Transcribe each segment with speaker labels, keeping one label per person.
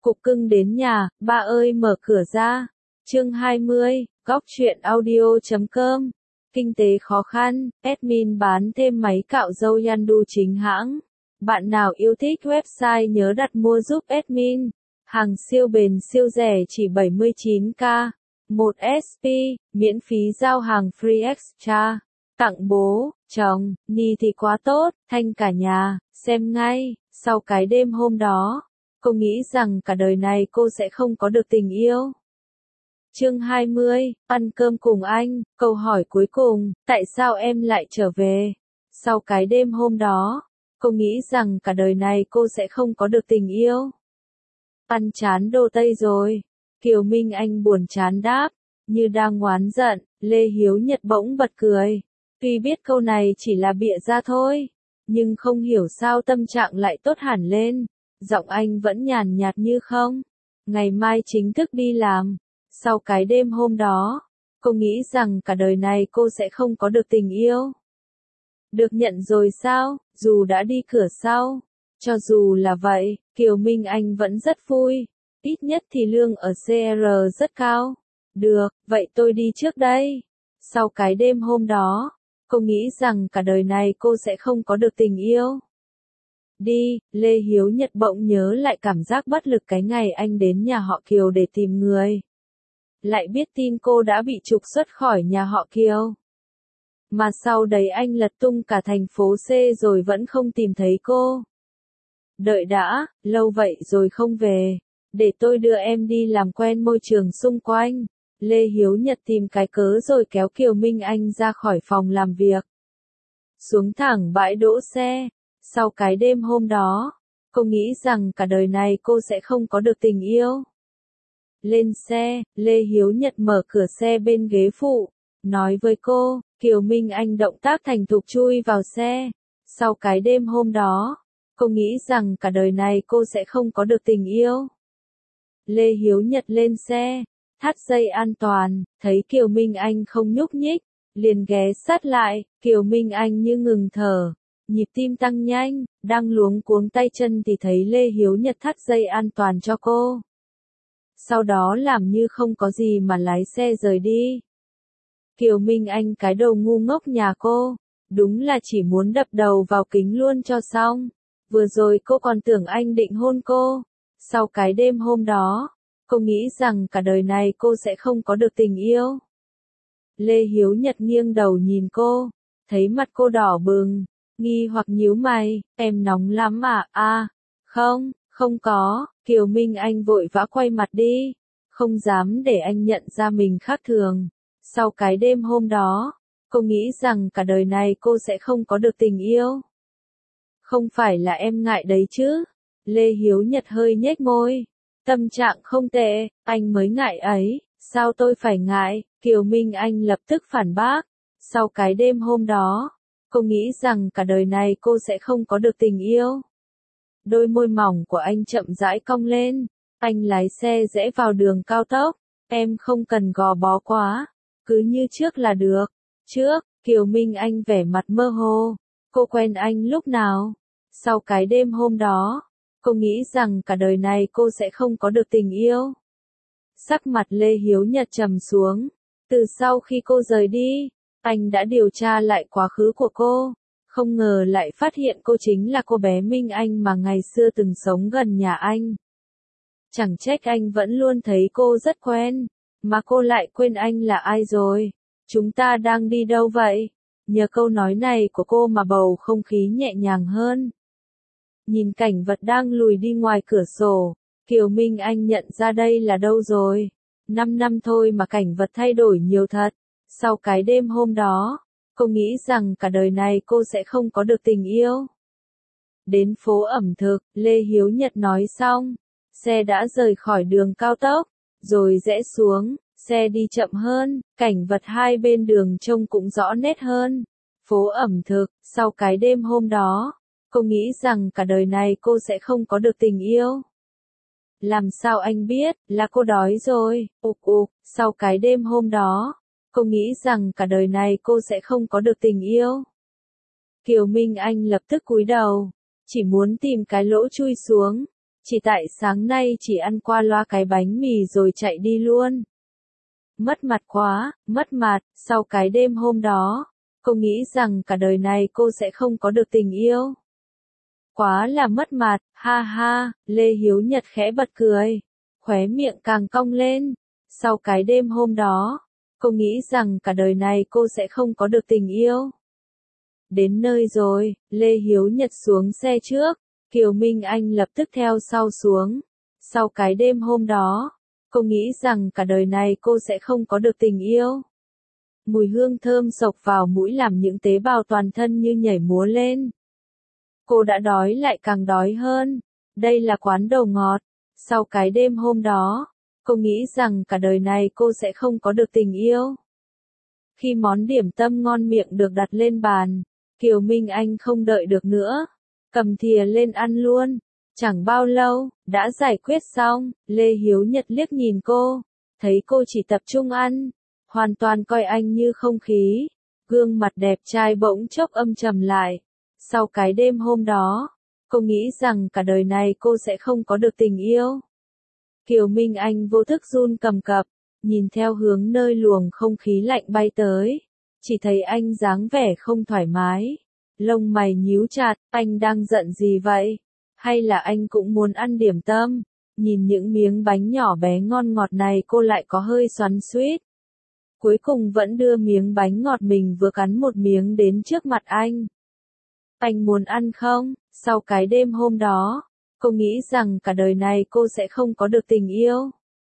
Speaker 1: Cục cưng đến nhà, ba ơi mở cửa ra. Chương 20, góc truyện audio.com. Kinh tế khó khăn, admin bán thêm máy cạo râu Yandu chính hãng. Bạn nào yêu thích website nhớ đặt mua giúp admin. Hàng siêu bền siêu rẻ chỉ 79k. 1 SP, miễn phí giao hàng free extra. Tặng bố, chồng, ni thì quá tốt, thanh cả nhà, xem ngay. Sau cái đêm hôm đó, cô nghĩ rằng cả đời này cô sẽ không có được tình yêu. Chương 20, ăn cơm cùng anh, câu hỏi cuối cùng, tại sao em lại trở về? Sau cái đêm hôm đó, cô nghĩ rằng cả đời này cô sẽ không có được tình yêu. Ăn chán đồ Tây rồi. Kiều Minh Anh buồn chán đáp, như đang oán giận. Lê Hiếu Nhật bỗng bật cười. Tuy biết câu này chỉ là bịa ra thôi, nhưng không hiểu sao tâm trạng lại tốt hẳn lên. Giọng anh vẫn nhàn nhạt như không. Ngày mai chính thức đi làm. Sau cái đêm hôm đó, cô nghĩ rằng cả đời này cô sẽ không có được tình yêu. Được nhận rồi sao, dù đã đi cửa sau. Cho dù là vậy, Kiều Minh Anh vẫn rất vui. Ít nhất thì lương ở CR rất cao. Được, vậy tôi đi trước đây. Sau cái đêm hôm đó, cô nghĩ rằng cả đời này cô sẽ không có được tình yêu. Đi, Lê Hiếu Nhật bỗng nhớ lại cảm giác bất lực cái ngày anh đến nhà họ Kiều để tìm người. Lại biết tin cô đã bị trục xuất khỏi nhà họ Kiều. Mà sau đấy anh lật tung cả thành phố C rồi vẫn không tìm thấy cô. Đợi đã, lâu vậy rồi không về. Để tôi đưa em đi làm quen môi trường xung quanh. Lê Hiếu Nhật tìm cái cớ rồi kéo Kiều Minh Anh ra khỏi phòng làm việc. Xuống thẳng bãi đỗ xe. Sau cái đêm hôm đó, cô nghĩ rằng cả đời này cô sẽ không có được tình yêu. Lên xe, Lê Hiếu Nhật mở cửa xe bên ghế phụ, nói với cô. Kiều Minh Anh động tác thành thục chui vào xe. Sau cái đêm hôm đó, cô nghĩ rằng cả đời này cô sẽ không có được tình yêu. Lê Hiếu Nhật lên xe, thắt dây an toàn, thấy Kiều Minh Anh không nhúc nhích, liền ghé sát lại. Kiều Minh Anh như ngừng thở, nhịp tim tăng nhanh, đang luống cuống tay chân thì thấy Lê Hiếu Nhật thắt dây an toàn cho cô. Sau đó làm như không có gì mà lái xe rời đi. Kiều Minh Anh cái đầu ngu ngốc nhà cô, đúng là chỉ muốn đập đầu vào kính luôn cho xong. Vừa rồi cô còn tưởng anh định hôn cô. Sau cái đêm hôm đó, cô nghĩ rằng cả đời này cô sẽ không có được tình yêu. Lê Hiếu Nhật nghiêng đầu nhìn cô, thấy mặt cô đỏ bừng, nghi hoặc nhíu mày, em nóng lắm à? À, không có. Kiều Minh Anh vội vã quay mặt đi, không dám để anh nhận ra mình khác thường. Sau cái đêm hôm đó, cô nghĩ rằng cả đời này cô sẽ không có được tình yêu. Không phải là em ngại đấy chứ? Lê Hiếu Nhật hơi nhếch môi. Tâm trạng không tệ, anh mới ngại ấy, sao tôi phải ngại? Kiều Minh Anh lập tức phản bác. Sau cái đêm hôm đó, cô nghĩ rằng cả đời này cô sẽ không có được tình yêu. Đôi môi mỏng của anh chậm rãi cong lên. Anh lái xe rẽ vào đường cao tốc. Em không cần gò bó quá, cứ như trước là được. Trước, Kiều Minh Anh vẻ mặt mơ hồ. Cô quen anh lúc nào? Sau cái đêm hôm đó, cô nghĩ rằng cả đời này cô sẽ không có được tình yêu. Sắc mặt Lê Hiếu Nhật trầm xuống. Từ sau khi cô rời đi, anh đã điều tra lại quá khứ của cô. Không ngờ lại phát hiện cô chính là cô bé Minh Anh mà ngày xưa từng sống gần nhà anh. Chẳng trách anh vẫn luôn thấy cô rất quen, mà cô lại quên anh là ai rồi. Chúng ta đang đi đâu vậy? Nhờ câu nói này của cô mà bầu không khí nhẹ nhàng hơn. Nhìn cảnh vật đang lùi đi ngoài cửa sổ, Kiều Minh Anh nhận ra đây là đâu rồi. 5 năm thôi mà cảnh vật thay đổi nhiều thật. Sau cái đêm hôm đó, cô nghĩ rằng cả đời này cô sẽ không có được tình yêu. Đến phố ẩm thực, Lê Hiếu Nhật nói xong, xe đã rời khỏi đường cao tốc, rồi rẽ xuống, xe đi chậm hơn, cảnh vật hai bên đường trông cũng rõ nét hơn. Phố ẩm thực, sau cái đêm hôm đó, cô nghĩ rằng cả đời này cô sẽ không có được tình yêu. Làm sao anh biết, là cô đói rồi, sau cái đêm hôm đó, cô nghĩ rằng cả đời này cô sẽ không có được tình yêu. Kiều Minh Anh lập tức cúi đầu, chỉ muốn tìm cái lỗ chui xuống. Chỉ tại sáng nay chỉ ăn qua loa cái bánh mì rồi chạy đi luôn. Mất mặt quá, mất mặt, sau cái đêm hôm đó, cô nghĩ rằng cả đời này cô sẽ không có được tình yêu. Quá là mất mặt, ha ha, Lê Hiếu Nhật khẽ bật cười, khóe miệng càng cong lên. Sau cái đêm hôm đó, cô nghĩ rằng cả đời này cô sẽ không có được tình yêu. Đến nơi rồi, Lê Hiếu Nhật xuống xe trước, Kiều Minh Anh lập tức theo sau xuống. Sau cái đêm hôm đó, cô nghĩ rằng cả đời này cô sẽ không có được tình yêu. Mùi hương thơm xộc vào mũi làm những tế bào toàn thân như nhảy múa lên. Cô đã đói lại càng đói hơn. Đây là quán đồ ngọt. Sau cái đêm hôm đó, cô nghĩ rằng cả đời này cô sẽ không có được tình yêu. Khi món điểm tâm ngon miệng được đặt lên bàn, Kiều Minh Anh không đợi được nữa, cầm thìa lên ăn luôn. Chẳng bao lâu, đã giải quyết xong, Lê Hiếu Nhật liếc nhìn cô, thấy cô chỉ tập trung ăn, hoàn toàn coi anh như không khí. Gương mặt đẹp trai bỗng chốc âm trầm lại. Sau cái đêm hôm đó, cô nghĩ rằng cả đời này cô sẽ không có được tình yêu. Kiều Minh Anh vô thức run cầm cập, nhìn theo hướng nơi luồng không khí lạnh bay tới, chỉ thấy anh dáng vẻ không thoải mái, lông mày nhíu chặt, anh đang giận gì vậy? Hay là anh cũng muốn ăn điểm tâm? Nhìn những miếng bánh nhỏ bé ngon ngọt này cô lại có hơi xoắn xuýt. Cuối cùng vẫn đưa miếng bánh ngọt mình vừa cắn một miếng đến trước mặt anh. Anh muốn ăn không? Sau cái đêm hôm đó, cô nghĩ rằng cả đời này cô sẽ không có được tình yêu.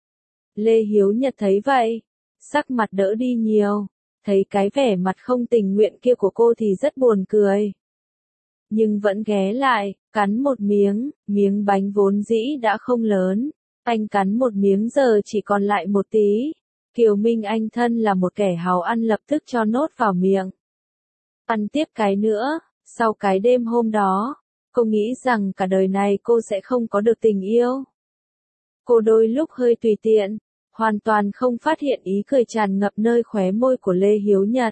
Speaker 1: Lê Hiếu Nhật thấy vậy, sắc mặt đỡ đi nhiều, thấy cái vẻ mặt không tình nguyện kia của cô thì rất buồn cười. Nhưng vẫn ghé lại, cắn một miếng bánh vốn dĩ đã không lớn, anh cắn một miếng giờ chỉ còn lại một tí. Kiều Minh Anh thân là một kẻ háo ăn lập tức cho nốt vào miệng. Ăn tiếp cái nữa, sau cái đêm hôm đó, cô nghĩ rằng cả đời này cô sẽ không có được tình yêu. Cô đôi lúc hơi tùy tiện, hoàn toàn không phát hiện ý cười tràn ngập nơi khóe môi của Lê Hiếu Nhật.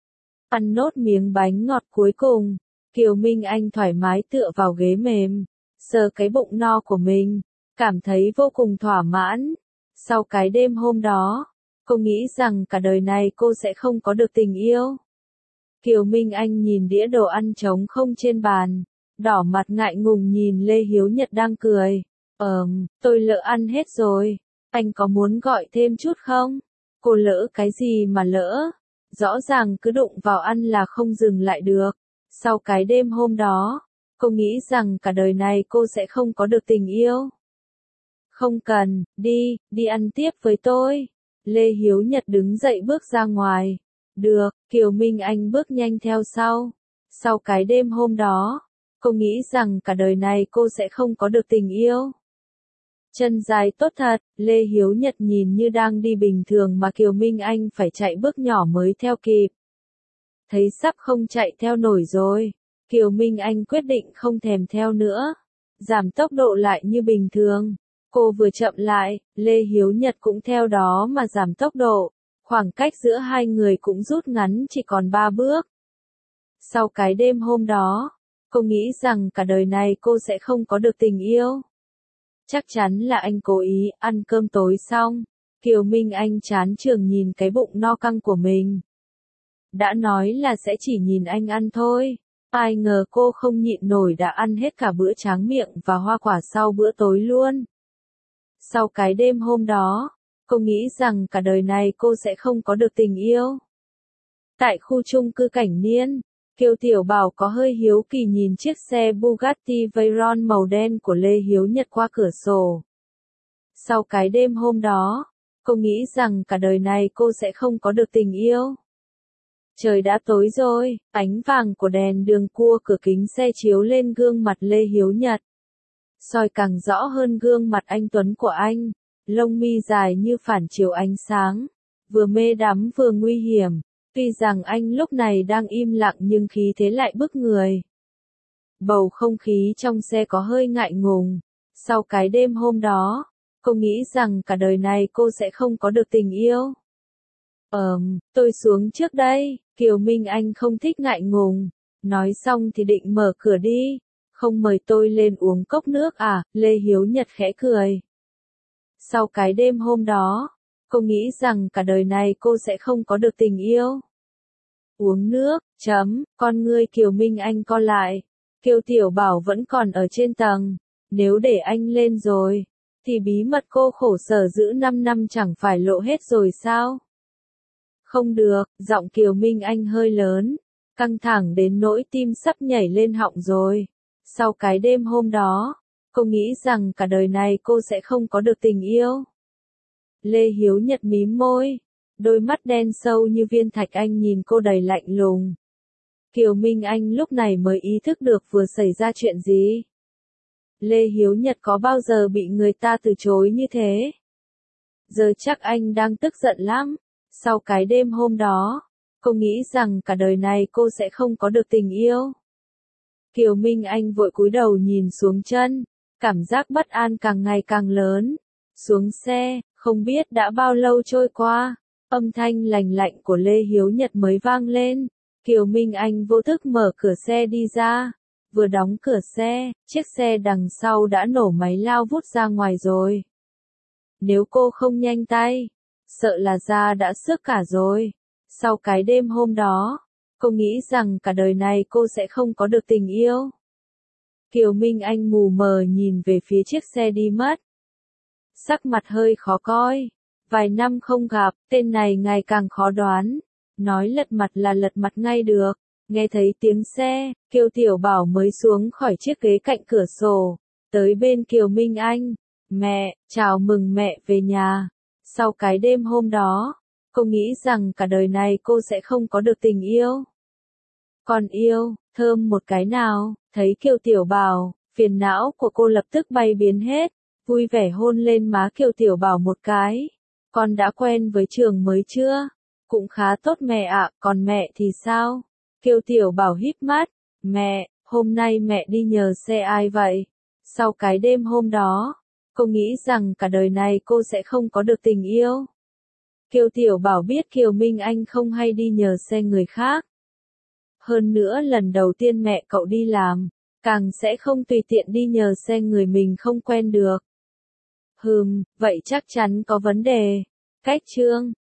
Speaker 1: Ăn nốt miếng bánh ngọt cuối cùng, Kiều Minh Anh thoải mái tựa vào ghế mềm, sờ cái bụng no của mình, cảm thấy vô cùng thỏa mãn. Sau cái đêm hôm đó, cô nghĩ rằng cả đời này cô sẽ không có được tình yêu. Kiều Minh Anh nhìn đĩa đồ ăn trống không trên bàn, đỏ mặt ngại ngùng nhìn Lê Hiếu Nhật đang cười. Tôi lỡ ăn hết rồi, anh có muốn gọi thêm chút không? Cô lỡ cái gì mà lỡ? Rõ ràng cứ đụng vào ăn là không dừng lại được. Sau cái đêm hôm đó, cô nghĩ rằng cả đời này cô sẽ không có được tình yêu. Không cần, đi ăn tiếp với tôi. Lê Hiếu Nhật đứng dậy bước ra ngoài. Được, Kiều Minh Anh bước nhanh theo sau. Sau cái đêm hôm đó, cô nghĩ rằng cả đời này cô sẽ không có được tình yêu. Chân dài tốt thật, Lê Hiếu Nhật nhìn như đang đi bình thường mà Kiều Minh Anh phải chạy bước nhỏ mới theo kịp. Thấy sắp không chạy theo nổi rồi, Kiều Minh Anh quyết định không thèm theo nữa, giảm tốc độ lại như bình thường. Cô vừa chậm lại, Lê Hiếu Nhật cũng theo đó mà giảm tốc độ, khoảng cách giữa hai người cũng rút ngắn chỉ còn 3 bước. Sau cái đêm hôm đó, cô nghĩ rằng cả đời này cô sẽ không có được tình yêu. Chắc chắn là anh cố ý. Ăn cơm tối xong, Kiều Minh Anh chán chường nhìn cái bụng no căng của mình. Đã nói là sẽ chỉ nhìn anh ăn thôi, ai ngờ cô không nhịn nổi đã ăn hết cả bữa tráng miệng và hoa quả sau bữa tối luôn. Sau cái đêm hôm đó, cô nghĩ rằng cả đời này cô sẽ không có được tình yêu. Tại khu chung cư Cảnh Niên, Kiều Tiểu Bảo có hơi hiếu kỳ nhìn chiếc xe Bugatti Veyron màu đen của Lê Hiếu Nhật qua cửa sổ. Sau cái đêm hôm đó, cô nghĩ rằng cả đời này cô sẽ không có được tình yêu. Trời đã tối rồi, ánh vàng của đèn đường cua cửa kính xe chiếu lên gương mặt Lê Hiếu Nhật. Soi càng rõ hơn gương mặt anh tuấn của anh, lông mi dài như phản chiếu ánh sáng, vừa mê đắm vừa nguy hiểm. Tuy rằng anh lúc này đang im lặng nhưng khí thế lại bức người. Bầu không khí trong xe có hơi ngại ngùng. Sau cái đêm hôm đó, cô nghĩ rằng cả đời này cô sẽ không có được tình yêu. Tôi xuống trước đây. Kiều Minh Anh không thích ngại ngùng. Nói xong thì định mở cửa đi. Không mời tôi lên uống cốc nước à? Lê Hiếu Nhật khẽ cười. Sau cái đêm hôm đó, cô nghĩ rằng cả đời này cô sẽ không có được tình yêu. Uống nước, con ngươi Kiều Minh Anh co lại. Kiều Tiểu Bảo vẫn còn ở trên tầng. Nếu để anh lên rồi, thì bí mật cô khổ sở giữ 5 năm chẳng phải lộ hết rồi sao? Không được, giọng Kiều Minh Anh hơi lớn, căng thẳng đến nỗi tim sắp nhảy lên họng rồi. Sau cái đêm hôm đó, cô nghĩ rằng cả đời này cô sẽ không có được tình yêu. Lê Hiếu Nhật mím môi, đôi mắt đen sâu như viên thạch anh nhìn cô đầy lạnh lùng. Kiều Minh Anh lúc này mới ý thức được vừa xảy ra chuyện gì. Lê Hiếu Nhật có bao giờ bị người ta từ chối như thế? Giờ chắc anh đang tức giận lắm. Sau cái đêm hôm đó, cô nghĩ rằng cả đời này cô sẽ không có được tình yêu. Kiều Minh Anh vội cúi đầu nhìn xuống chân, cảm giác bất an càng ngày càng lớn. Xuống xe, không biết đã bao lâu trôi qua, âm thanh lành lạnh của Lê Hiếu Nhật mới vang lên. Kiều Minh Anh vô thức mở cửa xe đi ra. Vừa đóng cửa xe, chiếc xe đằng sau đã nổ máy lao vút ra ngoài rồi. Nếu cô không nhanh tay, sợ là da đã xước cả rồi. Sau cái đêm hôm đó, cô nghĩ rằng cả đời này cô sẽ không có được tình yêu. Kiều Minh Anh mù mờ nhìn về phía chiếc xe đi mất. Sắc mặt hơi khó coi. Vài năm không gặp, tên này ngày càng khó đoán. Nói lật mặt là lật mặt ngay được. Nghe thấy tiếng xe, Kiều Tiểu Bảo mới xuống khỏi chiếc ghế cạnh cửa sổ, tới bên Kiều Minh Anh. Mẹ, chào mừng mẹ về nhà. Sau cái đêm hôm đó, cô nghĩ rằng cả đời này cô sẽ không có được tình yêu. Còn yêu, thơm một cái nào, thấy Kiều Tiểu Bảo, phiền não của cô lập tức bay biến hết, vui vẻ hôn lên má Kiều Tiểu Bảo một cái. Con đã quen với trường mới chưa? Cũng khá tốt mẹ ạ, còn mẹ thì sao? Kiều Tiểu Bảo híp mắt, mẹ, hôm nay mẹ đi nhờ xe ai vậy? Sau cái đêm hôm đó, cô nghĩ rằng cả đời này cô sẽ không có được tình yêu. Kiều Tiểu Bảo biết Kiều Minh Anh không hay đi nhờ xe người khác. Hơn nữa lần đầu tiên mẹ cậu đi làm, càng sẽ không tùy tiện đi nhờ xe người mình không quen được. Vậy chắc chắn có vấn đề. Cách chương